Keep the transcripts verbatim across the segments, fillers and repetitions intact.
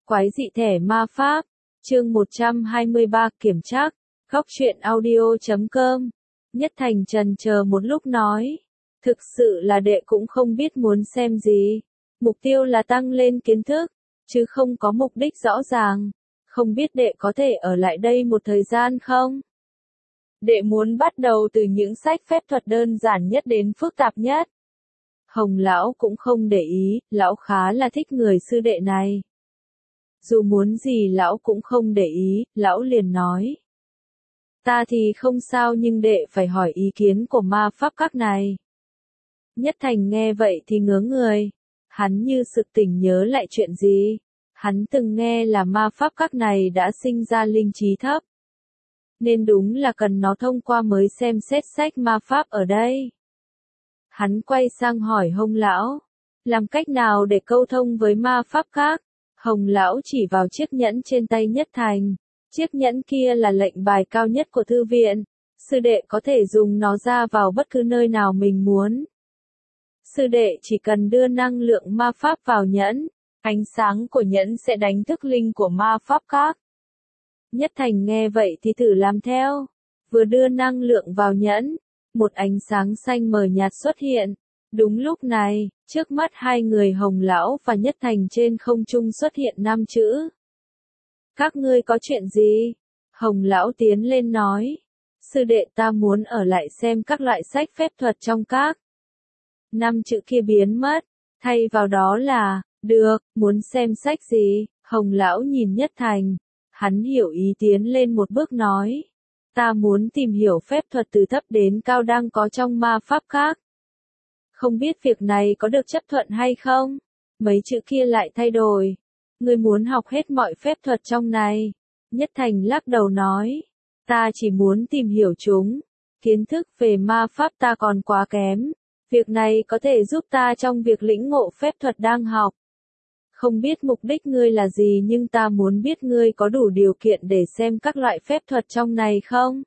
Quái dị thẻ ma pháp, chương một trăm hai mươi ba kiểm tra, góc truyện audio chấm com. Nhất Thành trần chờ một lúc nói, thực sự là đệ cũng không biết muốn xem gì. Mục tiêu là tăng lên kiến thức, chứ không có mục đích rõ ràng. Không biết đệ có thể ở lại đây một thời gian không? Đệ muốn bắt đầu từ những sách phép thuật đơn giản nhất đến phức tạp nhất. Hồng lão cũng không để ý, lão khá là thích người sư đệ này. Dù muốn gì lão cũng không để ý, lão liền nói. Ta thì không sao nhưng đệ phải hỏi ý kiến của ma pháp các này. Nhất Thành nghe vậy thì ngớ người. Hắn như sực tỉnh nhớ lại chuyện gì. Hắn từng nghe là ma pháp các này đã sinh ra linh trí thấp. Nên đúng là cần nó thông qua mới xem xét sách ma pháp ở đây. Hắn quay sang hỏi Hồng lão. Làm cách nào để câu thông với ma pháp khác? Hồng lão chỉ vào chiếc nhẫn trên tay Nhất Thành. Chiếc nhẫn kia là lệnh bài cao nhất của thư viện. Sư đệ có thể dùng nó ra vào bất cứ nơi nào mình muốn. Sư đệ chỉ cần đưa năng lượng ma pháp vào nhẫn. Ánh sáng của nhẫn sẽ đánh thức linh của ma pháp khác. Nhất Thành nghe vậy thì thử làm theo. Vừa đưa năng lượng vào nhẫn. Một ánh sáng xanh mờ nhạt xuất hiện. Đúng lúc này, trước mắt hai người Hồng lão và Nhất Thành trên không trung xuất hiện năm chữ. Các ngươi có chuyện gì? Hồng lão tiến lên nói. Sư đệ ta muốn ở lại xem các loại sách phép thuật trong các. Năm chữ kia biến mất. Thay vào đó là, được, muốn xem sách gì? Hồng lão nhìn Nhất Thành. Hắn hiểu ý tiến lên một bước nói. Ta muốn tìm hiểu phép thuật từ thấp đến cao đang có trong ma pháp khác. Không biết việc này có được chấp thuận hay không? Mấy chữ kia lại thay đổi. Ngươi muốn học hết mọi phép thuật trong này. Nhất Thành lắc đầu nói. Ta chỉ muốn tìm hiểu chúng. Kiến thức về ma pháp ta còn quá kém. Việc này có thể giúp ta trong việc lĩnh ngộ phép thuật đang học. Không biết mục đích ngươi là gì nhưng ta muốn biết ngươi có đủ điều kiện để xem các loại phép thuật trong này không?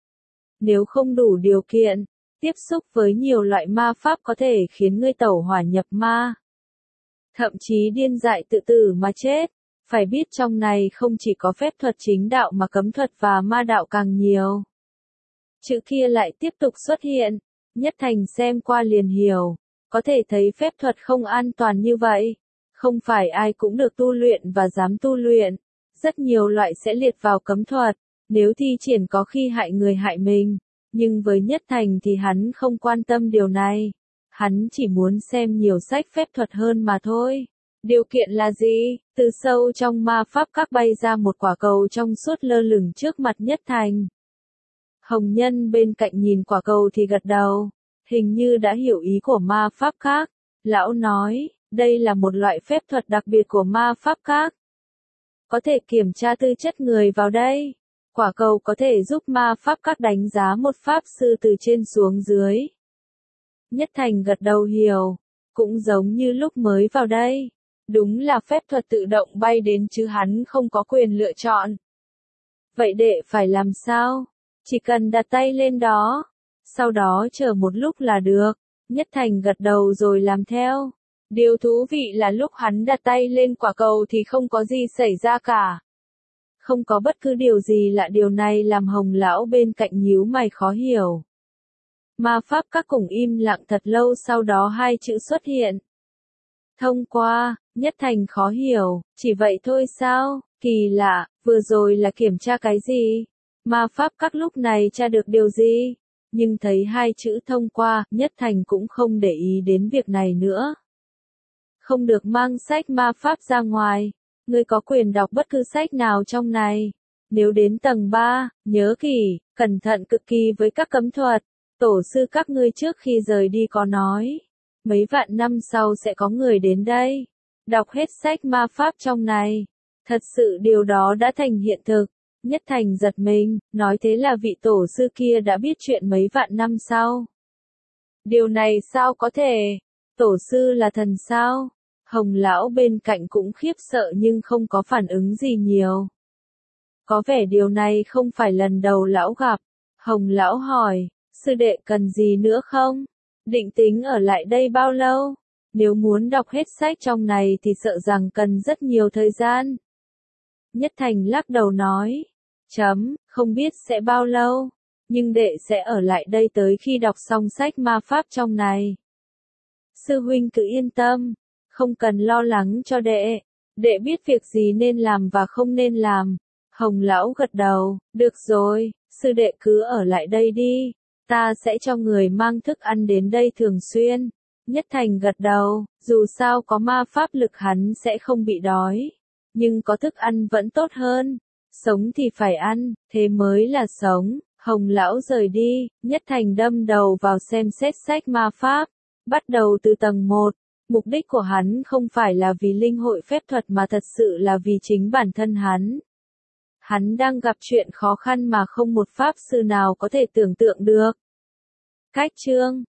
Nếu không đủ điều kiện, tiếp xúc với nhiều loại ma pháp có thể khiến ngươi tẩu hỏa nhập ma. Thậm chí điên dại tự tử mà chết. Phải biết trong này không chỉ có phép thuật chính đạo mà cấm thuật và ma đạo càng nhiều. Chữ kia lại tiếp tục xuất hiện. Nhất Thành xem qua liền hiểu. Có thể thấy phép thuật không an toàn như vậy. Không phải ai cũng được tu luyện và dám tu luyện. Rất nhiều loại sẽ liệt vào cấm thuật. Nếu thi triển có khi hại người hại mình. Nhưng với Nhất Thành thì hắn không quan tâm điều này. Hắn chỉ muốn xem nhiều sách phép thuật hơn mà thôi. Điều kiện là gì? Từ sâu trong ma pháp các bay ra một quả cầu trong suốt lơ lửng trước mặt Nhất Thành. Hồng nhân bên cạnh nhìn quả cầu thì gật đầu. Hình như đã hiểu ý của ma pháp khác. Lão nói, đây là một loại phép thuật đặc biệt của ma pháp khác. Có thể kiểm tra tư chất người vào đây. Quả cầu có thể giúp ma pháp các đánh giá một pháp sư từ trên xuống dưới. Nhất Thành gật đầu hiểu. Cũng giống như lúc mới vào đây. Đúng là phép thuật tự động bay đến chứ hắn không có quyền lựa chọn. Vậy đệ phải làm sao? Chỉ cần đặt tay lên đó. Sau đó chờ một lúc là được. Nhất Thành gật đầu rồi làm theo. Điều thú vị là lúc hắn đặt tay lên quả cầu thì không có gì xảy ra cả. Không có bất cứ điều gì lạ, điều này làm Hồng lão bên cạnh nhíu mày khó hiểu. Ma pháp các cùng im lặng thật lâu, sau đó hai chữ xuất hiện. Thông qua. Nhất Thành khó hiểu, chỉ vậy thôi sao? Kỳ lạ, vừa rồi là kiểm tra cái gì? Ma pháp các lúc này tra được điều gì? Nhưng thấy hai chữ thông qua, Nhất Thành cũng không để ý đến việc này nữa. Không được mang sách ma pháp ra ngoài. Ngươi có quyền đọc bất cứ sách nào trong này. Nếu đến tầng ba, nhớ kỹ, cẩn thận cực kỳ với các cấm thuật. Tổ sư các ngươi trước khi rời đi có nói. Mấy vạn năm sau sẽ có người đến đây. Đọc hết sách ma pháp trong này. Thật sự điều đó đã thành hiện thực. Nhất Thành giật mình, nói thế là vị tổ sư kia đã biết chuyện mấy vạn năm sau. Điều này sao có thể? Tổ sư là thần sao? Hồng lão bên cạnh cũng khiếp sợ nhưng không có phản ứng gì nhiều. Có vẻ điều này không phải lần đầu lão gặp. Hồng lão hỏi, sư đệ cần gì nữa không? Định tính ở lại đây bao lâu? Nếu muốn đọc hết sách trong này thì sợ rằng cần rất nhiều thời gian. Nhất Thành lắc đầu nói. Chấm, không biết sẽ bao lâu, nhưng đệ sẽ ở lại đây tới khi đọc xong sách ma pháp trong này. Sư huynh cứ yên tâm, không cần lo lắng cho đệ, đệ biết việc gì nên làm và không nên làm. Hồng lão gật đầu, được rồi, sư đệ cứ ở lại đây đi, ta sẽ cho người mang thức ăn đến đây thường xuyên. Nhất Thành gật đầu, dù sao có ma pháp lực hắn sẽ không bị đói, nhưng có thức ăn vẫn tốt hơn. Sống thì phải ăn, thế mới là sống. Hồng lão rời đi, Nhất Thành đâm đầu vào xem xét sách ma pháp. Bắt đầu từ tầng một, mục đích của hắn không phải là vì linh hội phép thuật mà thật sự là vì chính bản thân hắn. Hắn đang gặp chuyện khó khăn mà không một pháp sư nào có thể tưởng tượng được. Cách chương